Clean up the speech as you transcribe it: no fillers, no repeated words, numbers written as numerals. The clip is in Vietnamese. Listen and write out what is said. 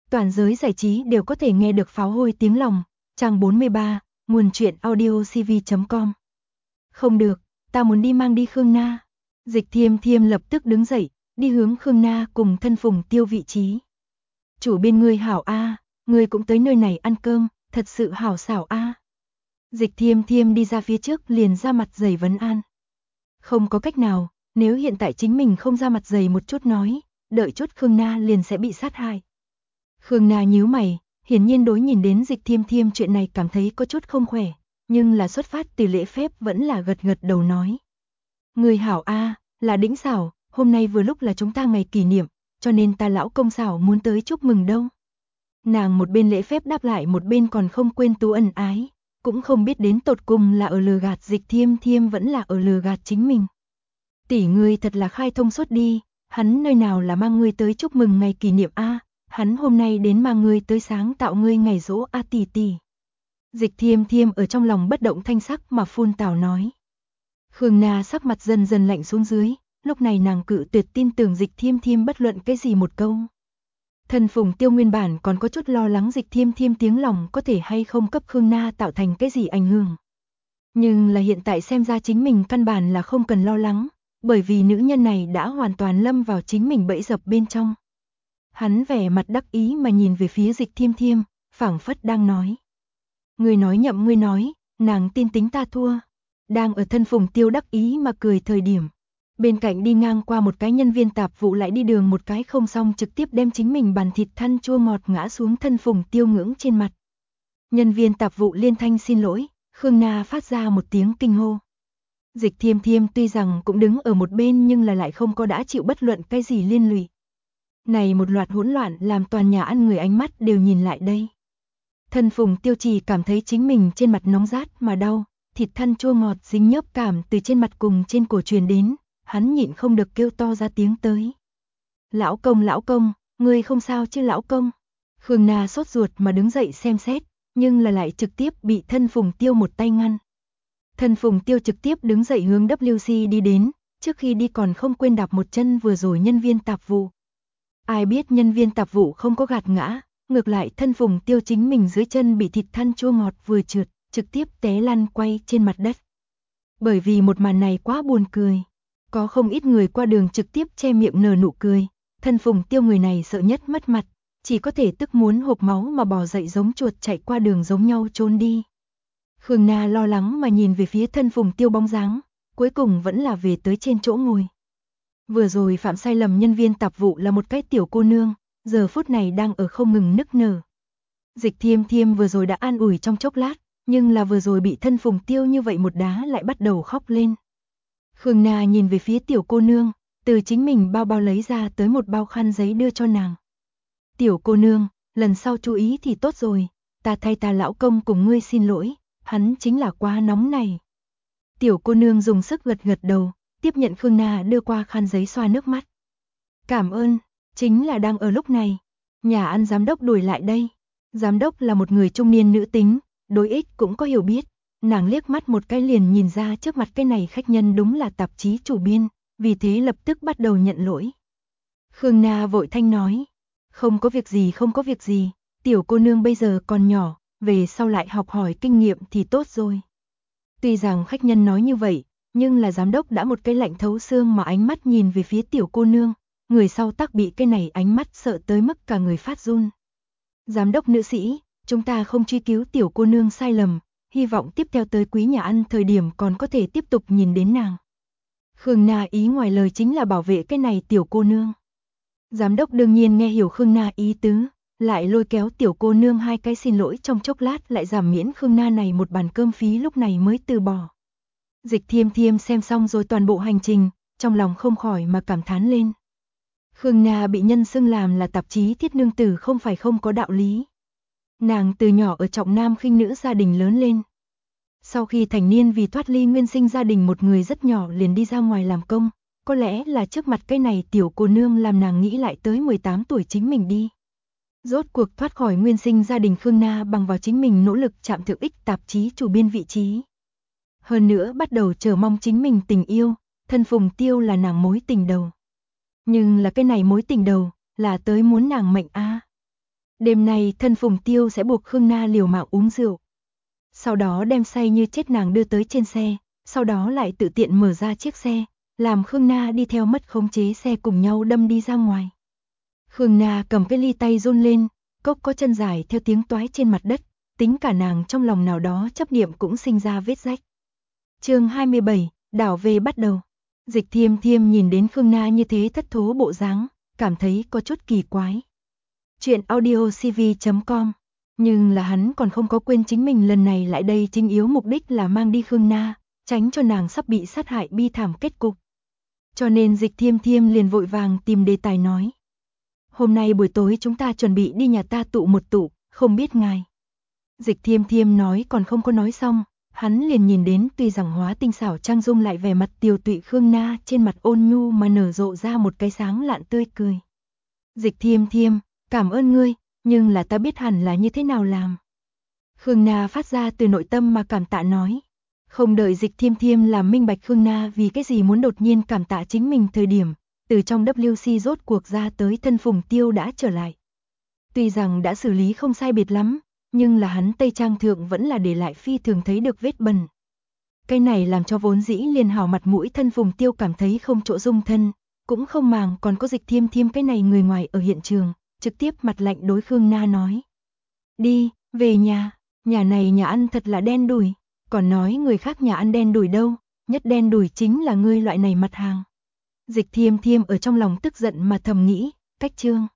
Toàn giới giải trí đều có thể nghe được pháo hôi tiếng lòng. Trang 43, nguồn truyện audiocv.com. Không được, ta muốn đi mang đi Khương Na. Dịch Thiêm Thiêm lập tức đứng dậy, đi hướng Khương Na cùng Thân Phùng Tiêu vị trí. Chủ biên ngươi hảo a, ngươi cũng tới nơi này ăn cơm, thật sự hảo xảo a. Dịch Thiêm Thiêm đi ra phía trước liền ra mặt dày vấn an. Không có cách nào, nếu hiện tại chính mình không ra mặt dày một chút nói, đợi chút Khương Na liền sẽ bị sát hại. Khương Na nhíu mày, hiển nhiên đối nhìn đến Dịch Thiêm Thiêm chuyện này cảm thấy có chút không khỏe, nhưng là xuất phát từ lễ phép vẫn là gật gật đầu nói. Người hảo a, là đĩnh xảo, hôm nay vừa lúc là chúng ta ngày kỷ niệm, cho nên ta lão công xảo muốn tới chúc mừng đâu. Nàng một bên lễ phép đáp lại một bên còn không quên tú ân ái, cũng không biết đến tột cùng là ở lừa gạt Dịch Thiêm Thiêm vẫn là ở lừa gạt chính mình. Tỷ ngươi thật là khai thông suốt đi, hắn nơi nào là mang ngươi tới chúc mừng ngày kỷ niệm a, hắn hôm nay đến mang ngươi tới sáng tạo ngươi ngày giỗ a tỷ tỷ. Dịch Thiêm Thiêm ở trong lòng bất động thanh sắc mà phun tào nói. Khương Na sắc mặt dần dần lạnh xuống dưới, lúc này nàng cự tuyệt tin tưởng Dịch Thiêm Thiêm bất luận cái gì một câu. Thân Phùng Tiêu nguyên bản còn có chút lo lắng Dịch Thiêm Thiêm tiếng lòng có thể hay không cấp Khương Na tạo thành cái gì ảnh hưởng. Nhưng là hiện tại xem ra chính mình căn bản là không cần lo lắng, bởi vì nữ nhân này đã hoàn toàn lâm vào chính mình bẫy dập bên trong. Hắn vẻ mặt đắc ý mà nhìn về phía Dịch Thiêm Thiêm, phảng phất đang nói. Ngươi nói nhậm ngươi nói, nàng tin tính ta thua. Đang ở Thân Phùng Tiêu đắc ý mà cười thời điểm. Bên cạnh đi ngang qua một cái nhân viên tạp vụ lại đi đường một cái không xong trực tiếp đem chính mình bàn thịt than chua ngọt ngã xuống Thân Phùng Tiêu ngưỡng trên mặt. Nhân viên tạp vụ liên thanh xin lỗi, Khương Na phát ra một tiếng kinh hô. Dịch Thiêm Thiêm tuy rằng cũng đứng ở một bên nhưng là lại không có đã chịu bất luận cái gì liên lụy. Này một loạt hỗn loạn làm toàn nhà ăn người ánh mắt đều nhìn lại đây. Thân Phùng Tiêu chỉ cảm thấy chính mình trên mặt nóng rát mà đau, thịt than chua ngọt dính nhớp cảm từ trên mặt cùng trên cổ truyền đến, hắn nhịn không được kêu to ra tiếng tới. Lão công, ngươi không sao chứ lão công? Khương Na sốt ruột mà đứng dậy xem xét, nhưng là lại trực tiếp bị Thân Phùng Tiêu một tay ngăn. Thân Phùng Tiêu trực tiếp đứng dậy hướng WC đi đến, trước khi đi còn không quên đạp một chân vừa rồi nhân viên tạp vụ. Ai biết nhân viên tạp vụ không có gạt ngã, ngược lại Thân Phùng Tiêu chính mình dưới chân bị thịt than chua ngọt vừa trượt, trực tiếp té lăn quay trên mặt đất. Bởi vì một màn này quá buồn cười, có không ít người qua đường trực tiếp che miệng nở nụ cười, Thân Phùng Tiêu người này sợ nhất mất mặt, chỉ có thể tức muốn hộc máu mà bò dậy giống chuột chạy qua đường giống nhau trốn đi. Khương Na lo lắng mà nhìn về phía Thân Phùng Tiêu bóng dáng, cuối cùng vẫn là về tới trên chỗ ngồi. Vừa rồi phạm sai lầm nhân viên tạp vụ là một cái tiểu cô nương, giờ phút này đang ở không ngừng nức nở. Dịch Thiêm Thiêm vừa rồi đã an ủi trong chốc lát, nhưng là vừa rồi bị Thân Phùng Tiêu như vậy một đá lại bắt đầu khóc lên. Khương Na nhìn về phía tiểu cô nương, từ chính mình bao lấy ra tới một bao khăn giấy đưa cho nàng. Tiểu cô nương, lần sau chú ý thì tốt rồi, ta thay ta lão công cùng ngươi xin lỗi, hắn chính là quá nóng này. Tiểu cô nương dùng sức gật gật đầu, tiếp nhận Khương Na đưa qua khăn giấy xoa nước mắt. Cảm ơn, chính là đang ở lúc này, nhà ăn giám đốc đuổi lại đây. Giám đốc là một người trung niên nữ tính, đối ích cũng có hiểu biết, nàng liếc mắt một cái liền nhìn ra trước mặt cái này khách nhân đúng là tạp chí chủ biên, vì thế lập tức bắt đầu nhận lỗi. Khương Na vội thanh nói, không có việc gì, tiểu cô nương bây giờ còn nhỏ, về sau lại học hỏi kinh nghiệm thì tốt rồi. Tuy rằng khách nhân nói như vậy, nhưng là giám đốc đã một cái lạnh thấu xương mà ánh mắt nhìn về phía tiểu cô nương, người sau tắc bị cái này ánh mắt sợ tới mức cả người phát run. Giám đốc nữ sĩ, chúng ta không truy cứu tiểu cô nương sai lầm, hy vọng tiếp theo tới quý nhà ăn thời điểm còn có thể tiếp tục nhìn đến nàng. Khương Na ý ngoài lời chính là bảo vệ cái này tiểu cô nương. Giám đốc đương nhiên nghe hiểu Khương Na ý tứ, lại lôi kéo tiểu cô nương hai cái xin lỗi trong chốc lát lại giảm miễn Khương Na này một bàn cơm phí lúc này mới từ bỏ. Dịch Thiêm Thiêm xem xong rồi toàn bộ hành trình, trong lòng không khỏi mà cảm thán lên. Khương Na bị nhân xưng làm là tạp chí thiết nương tử không phải không có đạo lý. Nàng từ nhỏ ở trọng nam khinh nữ gia đình lớn lên. Sau khi thành niên vì thoát ly nguyên sinh gia đình một người rất nhỏ liền đi ra ngoài làm công, có lẽ là trước mặt cái này tiểu cô nương làm nàng nghĩ lại tới 18 tuổi chính mình đi. Rốt cuộc thoát khỏi nguyên sinh gia đình Khương Na bằng vào chính mình nỗ lực chạm thượng ích tạp chí chủ biên vị trí. Hơn nữa bắt đầu chờ mong chính mình tình yêu, Thân Phùng Tiêu là nàng mối tình đầu. Nhưng là cái này mối tình đầu, là tới muốn nàng mệnh a. Đêm nay thân Phùng Tiêu sẽ buộc Khương Na liều mạng uống rượu. Sau đó đem say như chết nàng đưa tới trên xe, sau đó lại tự tiện mở ra chiếc xe, làm Khương Na đi theo mất khống chế xe cùng nhau đâm đi ra ngoài. Khương Na cầm cái ly tay run lên, cốc có chân dài theo tiếng toái trên mặt đất, tính cả nàng trong lòng nào đó chấp niệm cũng sinh ra vết rách. Chương 27, đảo về bắt đầu. Dịch Thiêm Thiêm nhìn đến Khương Na như thế thất thố bộ dáng, cảm thấy có chút kỳ quái. Chuyện audiocv.com. Nhưng là hắn còn không có quên chính mình lần này lại đây chính yếu mục đích là mang đi Khương Na, tránh cho nàng sắp bị sát hại bi thảm kết cục. Cho nên Dịch Thiêm Thiêm liền vội vàng tìm đề tài nói. Hôm nay buổi tối chúng ta chuẩn bị đi nhà ta tụ một tụ, không biết ngài. Dịch Thiêm Thiêm nói còn không có nói xong, hắn liền nhìn đến tuy rằng hóa tinh xảo trang dung lại vẻ mặt tiều tụy Khương Na trên mặt ôn nhu mà nở rộ ra một cái sáng lạn tươi cười. Dịch Thiêm Thiêm, cảm ơn ngươi, nhưng là ta biết hẳn là như thế nào làm. Khương Na phát ra từ nội tâm mà cảm tạ nói. Không đợi Dịch Thiêm Thiêm làm minh bạch Khương Na vì cái gì muốn đột nhiên cảm tạ chính mình thời điểm, từ trong WC rốt cuộc ra tới thân Phùng Tiêu đã trở lại. Tuy rằng đã xử lý không sai biệt lắm, nhưng là hắn tây trang thượng vẫn là để lại phi thường thấy được vết bẩn. Cái này làm cho vốn dĩ liền hảo mặt mũi thân Phùng Tiêu cảm thấy không chỗ dung thân, cũng không màng còn có Dịch Thiêm Thiêm cái này người ngoài ở hiện trường, trực tiếp mặt lạnh đối Khương Na nói. Đi, về nhà, nhà này nhà ăn thật là đen đủi, còn nói người khác nhà ăn đen đủi đâu, nhất đen đủi chính là ngươi loại này mặt hàng. Dịch Thiêm Thiêm ở trong lòng tức giận mà thầm nghĩ, cách chương.